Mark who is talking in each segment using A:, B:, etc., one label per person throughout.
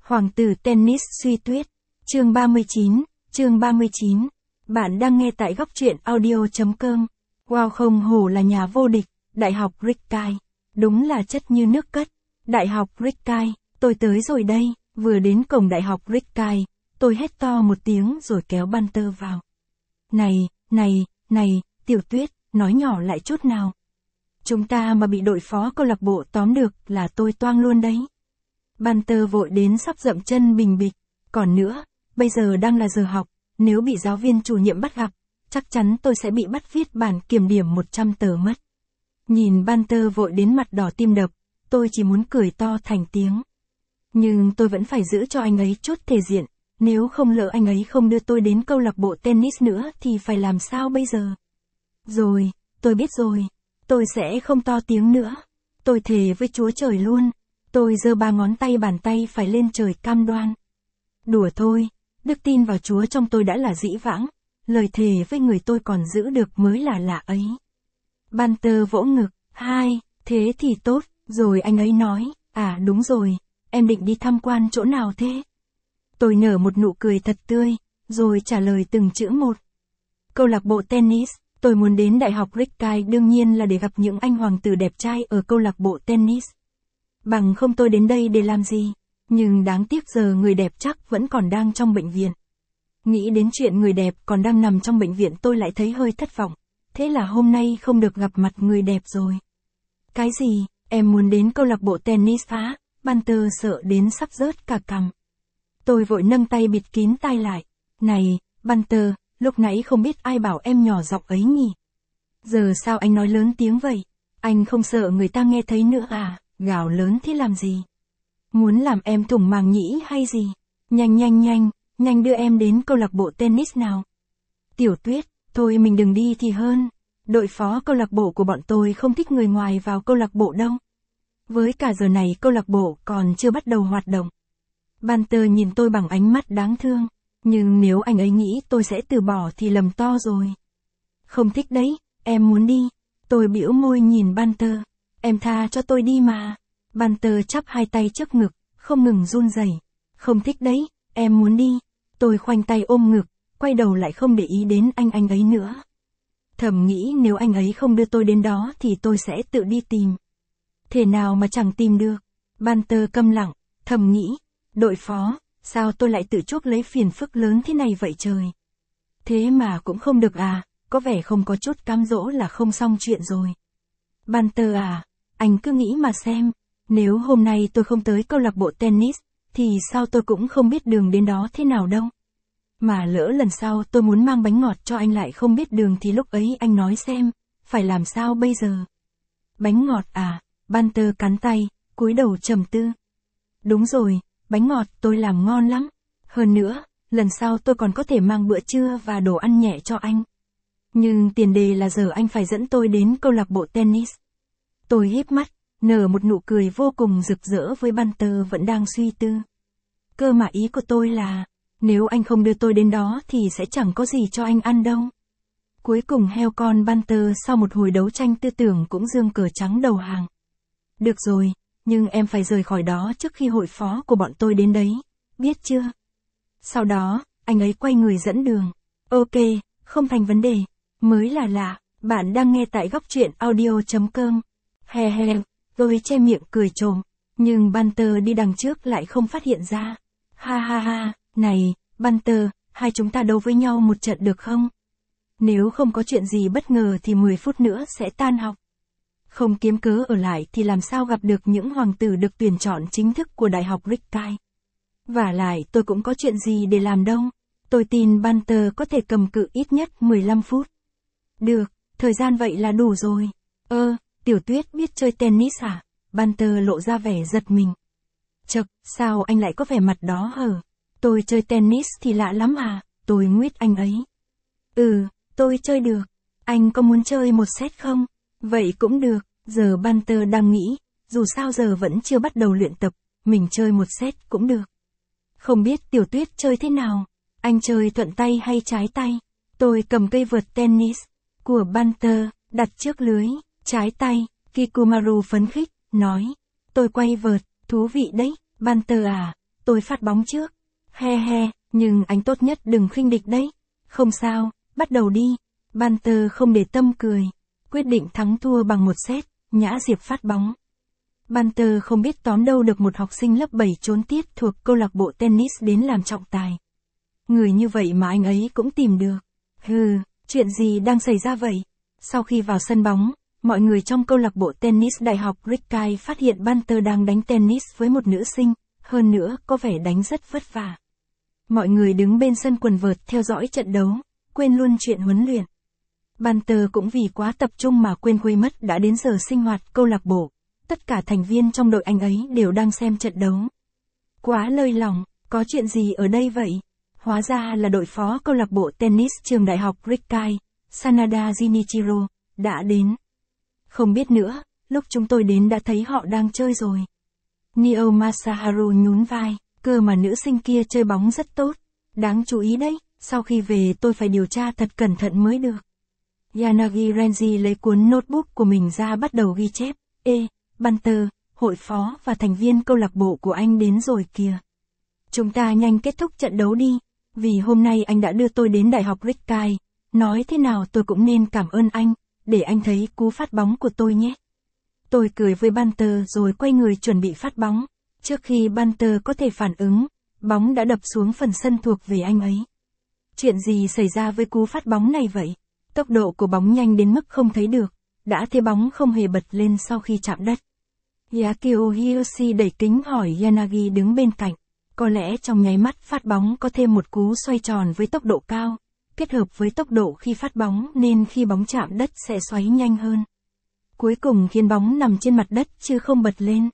A: Hoàng tử tennis Suy Tuyết. Chương 39. Bạn đang nghe tại góc truyện audio.com. Wow, không hổ là nhà vô địch, Đại học Rickey. Đúng là chất như nước cất. Đại học Rickey, tôi tới rồi đây. Vừa đến cổng Đại học Rickey, tôi hét to một tiếng rồi kéo Banter vào. Này, Tiểu Tuyết, nói nhỏ lại chút nào. Chúng ta mà bị đội phó câu lạc bộ tóm được là tôi toang luôn đấy. Banter vội đến sắp dậm chân bình bịch. Còn nữa, bây giờ đang là giờ học, nếu bị giáo viên chủ nhiệm bắt gặp, chắc chắn tôi sẽ bị bắt viết bản kiểm điểm 100 tờ mất. Nhìn Banter vội đến mặt đỏ tim đập, tôi chỉ muốn cười to thành tiếng. Nhưng tôi vẫn phải giữ cho anh ấy chút thể diện, nếu không lỡ anh ấy không đưa tôi đến câu lạc bộ tennis nữa thì phải làm sao bây giờ? Rồi, tôi biết rồi, tôi sẽ không to tiếng nữa. Tôi thề với Chúa Trời luôn. Tôi giơ 3 ngón tay bàn tay phải lên trời cam đoan. Đùa thôi, đức tin vào Chúa trong tôi đã là dĩ vãng, lời thề với người tôi còn giữ được mới là lạ ấy. Banter vỗ ngực, thế thì tốt, rồi anh ấy nói, đúng rồi, em định đi tham quan chỗ nào thế? Tôi nở một nụ cười thật tươi, rồi trả lời từng chữ một. Câu lạc bộ tennis, tôi muốn đến Đại học Rickey đương nhiên là để gặp những anh hoàng tử đẹp trai ở câu lạc bộ tennis. Bằng không tôi đến đây để làm gì, nhưng đáng tiếc giờ người đẹp chắc vẫn còn đang trong bệnh viện. Nghĩ đến chuyện người đẹp còn đang nằm trong bệnh viện tôi lại thấy hơi thất vọng, thế là hôm nay không được gặp mặt người đẹp rồi. Cái gì, em muốn đến câu lạc bộ tennis á? Banter sợ đến sắp rớt cả cằm. Tôi vội nâng tay bịt kín tai lại. Này, Banter, lúc nãy không biết ai bảo em nhỏ giọng ấy nhỉ? Giờ sao anh nói lớn tiếng vậy? Anh không sợ người ta nghe thấy nữa à? Gào lớn thế làm gì? Muốn làm em thủng màng nhĩ hay gì? Nhanh đưa em đến câu lạc bộ tennis nào. Tiểu Tuyết, thôi mình đừng đi thì hơn. Đội phó câu lạc bộ của bọn tôi không thích người ngoài vào câu lạc bộ đâu. Với cả giờ này câu lạc bộ còn chưa bắt đầu hoạt động. Banter nhìn tôi bằng ánh mắt đáng thương. Nhưng nếu anh ấy nghĩ tôi sẽ từ bỏ thì lầm to rồi. Không thích đấy, em muốn đi. Tôi bĩu môi nhìn Banter. Em tha cho tôi đi mà. Banter chắp hai tay trước ngực, không ngừng run rẩy. Không thích đấy, em muốn đi. Tôi khoanh tay ôm ngực, quay đầu lại không để ý đến anh ấy nữa. Thầm nghĩ nếu anh ấy không đưa tôi đến đó thì tôi sẽ tự đi tìm. Thế nào mà chẳng tìm được. Banter câm lặng, thầm nghĩ. Đội phó, sao tôi lại tự chuốc lấy phiền phức lớn thế này vậy trời. Thế mà cũng không được à, có vẻ không có chút cám dỗ là không xong chuyện rồi. Banter à, anh cứ nghĩ mà xem, nếu hôm nay tôi không tới câu lạc bộ tennis, thì sao tôi cũng không biết đường đến đó thế nào đâu. Mà lỡ lần sau tôi muốn mang bánh ngọt cho anh lại không biết đường thì lúc ấy anh nói xem, phải làm sao bây giờ? Bánh ngọt à? Banter cắn tay, cúi đầu trầm tư. Đúng rồi, bánh ngọt tôi làm ngon lắm. Hơn nữa, lần sau tôi còn có thể mang bữa trưa và đồ ăn nhẹ cho anh. Nhưng tiền đề là giờ anh phải dẫn tôi đến câu lạc bộ tennis. Tôi híp mắt, nở một nụ cười vô cùng rực rỡ với Banter vẫn đang suy tư. Cơ mà ý của tôi là, nếu anh không đưa tôi đến đó thì sẽ chẳng có gì cho anh ăn đâu. Cuối cùng heo con Banter sau một hồi đấu tranh tư tưởng cũng giương cờ trắng đầu hàng. Được rồi, nhưng em phải rời khỏi đó trước khi hội phó của bọn tôi đến đấy, biết chưa? Sau đó, anh ấy quay người dẫn đường. Ok, không thành vấn đề. Mới là lạ, bạn đang nghe tại góc truyện audio.com. Tôi che miệng cười trồm, nhưng Banter đi đằng trước lại không phát hiện ra. Ha, này, Banter, hai chúng ta đấu với nhau một trận được không? Nếu không có chuyện gì bất ngờ thì 10 phút nữa sẽ tan học. Không kiếm cớ ở lại thì làm sao gặp được những hoàng tử được tuyển chọn chính thức của Đại học Rickey. Vả lại tôi cũng có chuyện gì để làm đâu. Tôi tin Banter có thể cầm cự ít nhất 15 phút. Được, thời gian vậy là đủ rồi. Tiểu Tuyết biết chơi tennis à? Banter lộ ra vẻ giật mình. Chậc, sao anh lại có vẻ mặt đó hở? Tôi chơi tennis thì lạ lắm à? Tôi nguyết anh ấy. Tôi chơi được. Anh có muốn chơi một set không? Vậy cũng được, giờ Banter đang nghĩ, dù sao giờ vẫn chưa bắt đầu luyện tập, mình chơi một set cũng được. Không biết Tiểu Tuyết chơi thế nào? Anh chơi thuận tay hay trái tay? Tôi cầm cây vợt tennis của Banter, đặt trước lưới, trái tay. Kikumaru phấn khích, nói. Tôi quay vợt, thú vị đấy. Banter à, tôi phát bóng trước. He he, nhưng anh tốt nhất đừng khinh địch đấy. Không sao, bắt đầu đi. Banter không để tâm cười. Quyết định thắng thua bằng một set, Nhã Diệp phát bóng. Banter không biết tóm đâu được một học sinh lớp 7 trốn tiết thuộc câu lạc bộ tennis đến làm trọng tài. Người như vậy mà anh ấy cũng tìm được. Hừ, chuyện gì đang xảy ra vậy? Sau khi vào sân bóng, mọi người trong câu lạc bộ tennis đại học Rickey phát hiện Banter đang đánh tennis với một nữ sinh, hơn nữa có vẻ đánh rất vất vả. Mọi người đứng bên sân quần vợt theo dõi trận đấu, quên luôn chuyện huấn luyện. Banter cũng vì quá tập trung mà quên mất đã đến giờ sinh hoạt câu lạc bộ. Tất cả thành viên trong đội anh ấy đều đang xem trận đấu. Quá lơi lỏng, có chuyện gì ở đây vậy? Hóa ra là đội phó câu lạc bộ tennis trường đại học Rickey, Sanada Jinichiro, đã đến. Không biết nữa, lúc chúng tôi đến đã thấy họ đang chơi rồi. Nio Masaharu nhún vai, cơ mà nữ sinh kia chơi bóng rất tốt. Đáng chú ý đấy, sau khi về tôi phải điều tra thật cẩn thận mới được. Yanagi Renji lấy cuốn notebook của mình ra bắt đầu ghi chép. Banter, hội phó và thành viên câu lạc bộ của anh đến rồi kìa. Chúng ta nhanh kết thúc trận đấu đi, vì hôm nay anh đã đưa tôi đến đại học Rickey. Nói thế nào tôi cũng nên cảm ơn anh, để anh thấy cú phát bóng của tôi nhé. Tôi cười với Banter rồi quay người chuẩn bị phát bóng. Trước khi Banter có thể phản ứng, bóng đã đập xuống phần sân thuộc về anh ấy. Chuyện gì xảy ra với cú phát bóng này vậy? Tốc độ của bóng nhanh đến mức không thấy được, đã thế bóng không hề bật lên sau khi chạm đất. Yakio Hiroshi đẩy kính hỏi Yanagi đứng bên cạnh. Có lẽ trong nháy mắt phát bóng có thêm một cú xoay tròn với tốc độ cao, kết hợp với tốc độ khi phát bóng nên khi bóng chạm đất sẽ xoáy nhanh hơn. Cuối cùng khiến bóng nằm trên mặt đất chứ không bật lên.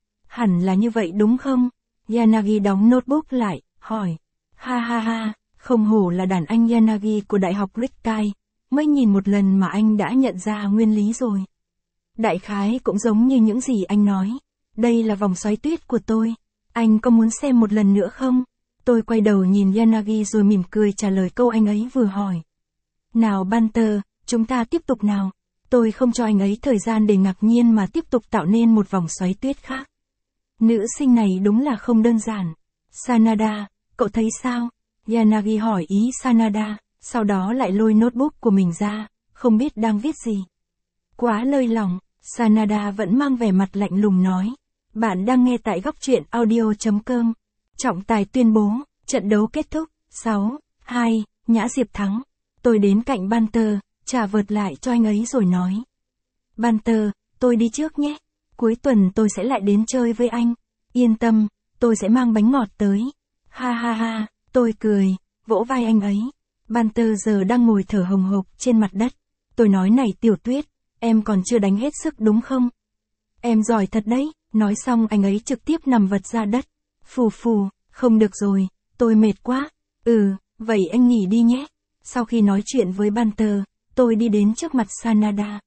A: Hẳn là như vậy đúng không? Yanagi đóng notebook lại, hỏi. Ha ha ha, không hổ là đàn anh Yanagi của đại học Rickey, mới nhìn một lần mà anh đã nhận ra nguyên lý rồi. Đại khái cũng giống như những gì anh nói. Đây là vòng xoáy tuyết của tôi. Anh có muốn xem một lần nữa không? Tôi quay đầu nhìn Yanagi rồi mỉm cười trả lời câu anh ấy vừa hỏi. Nào Banter, chúng ta tiếp tục nào. Tôi không cho anh ấy thời gian để ngạc nhiên mà tiếp tục tạo nên một vòng xoáy tuyết khác. Nữ sinh này đúng là không đơn giản. Sanada, cậu thấy sao? Yanagi hỏi ý Sanada, sau đó lại lôi notebook của mình ra, không biết đang viết gì. Quá lơi lỏng, Sanada vẫn mang vẻ mặt lạnh lùng nói. Bạn đang nghe tại góc truyện audio.com. Trọng tài tuyên bố, trận đấu kết thúc, 6-2, Nhã Diệp thắng. Tôi đến cạnh Banter, trả vợt lại cho anh ấy rồi nói. Banter, tôi đi trước nhé. Cuối tuần tôi sẽ lại đến chơi với anh. Yên tâm, tôi sẽ mang bánh ngọt tới. Ha ha ha, tôi cười, vỗ vai anh ấy. Banter giờ đang ngồi thở hồng hộc trên mặt đất. Tôi nói này Tiểu Tuyết, em còn chưa đánh hết sức đúng không? Em giỏi thật đấy. Nói xong anh ấy trực tiếp nằm vật ra đất. Phù phù, không được rồi, tôi mệt quá. Vậy anh nghỉ đi nhé. Sau khi nói chuyện với Banter, tôi đi đến trước mặt Sanada.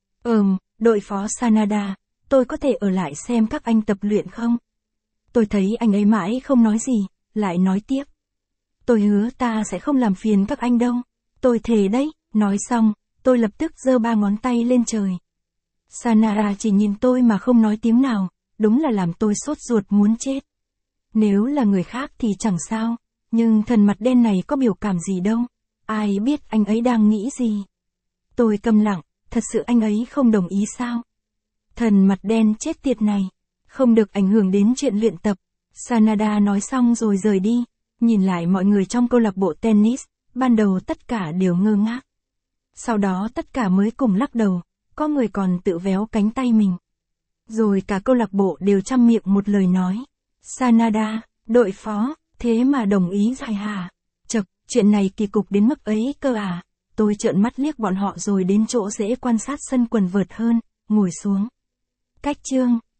A: Đội phó Sanada, tôi có thể ở lại xem các anh tập luyện không? Tôi thấy anh ấy mãi không nói gì, lại nói tiếp. Tôi hứa ta sẽ không làm phiền các anh đâu. Tôi thề đấy, nói xong, tôi lập tức giơ 3 ngón tay lên trời. Sanada chỉ nhìn tôi mà không nói tiếng nào, đúng là làm tôi sốt ruột muốn chết. Nếu là người khác thì chẳng sao, nhưng thần mặt đen này có biểu cảm gì đâu, ai biết anh ấy đang nghĩ gì. Tôi câm lặng, thật sự anh ấy không đồng ý sao? Thần mặt đen chết tiệt này, không được ảnh hưởng đến chuyện luyện tập. Sanada nói xong rồi rời đi, nhìn lại mọi người trong câu lạc bộ tennis, ban đầu tất cả đều ngơ ngác. Sau đó tất cả mới cùng lắc đầu, có người còn tự véo cánh tay mình. Rồi cả câu lạc bộ đều trăm miệng một lời nói. Sanada, đội phó, thế mà đồng ý giải hả? Chậc, chuyện này kỳ cục đến mức ấy cơ à? Tôi trợn mắt liếc bọn họ rồi đến chỗ dễ quan sát sân quần vợt hơn, ngồi xuống. Cách chương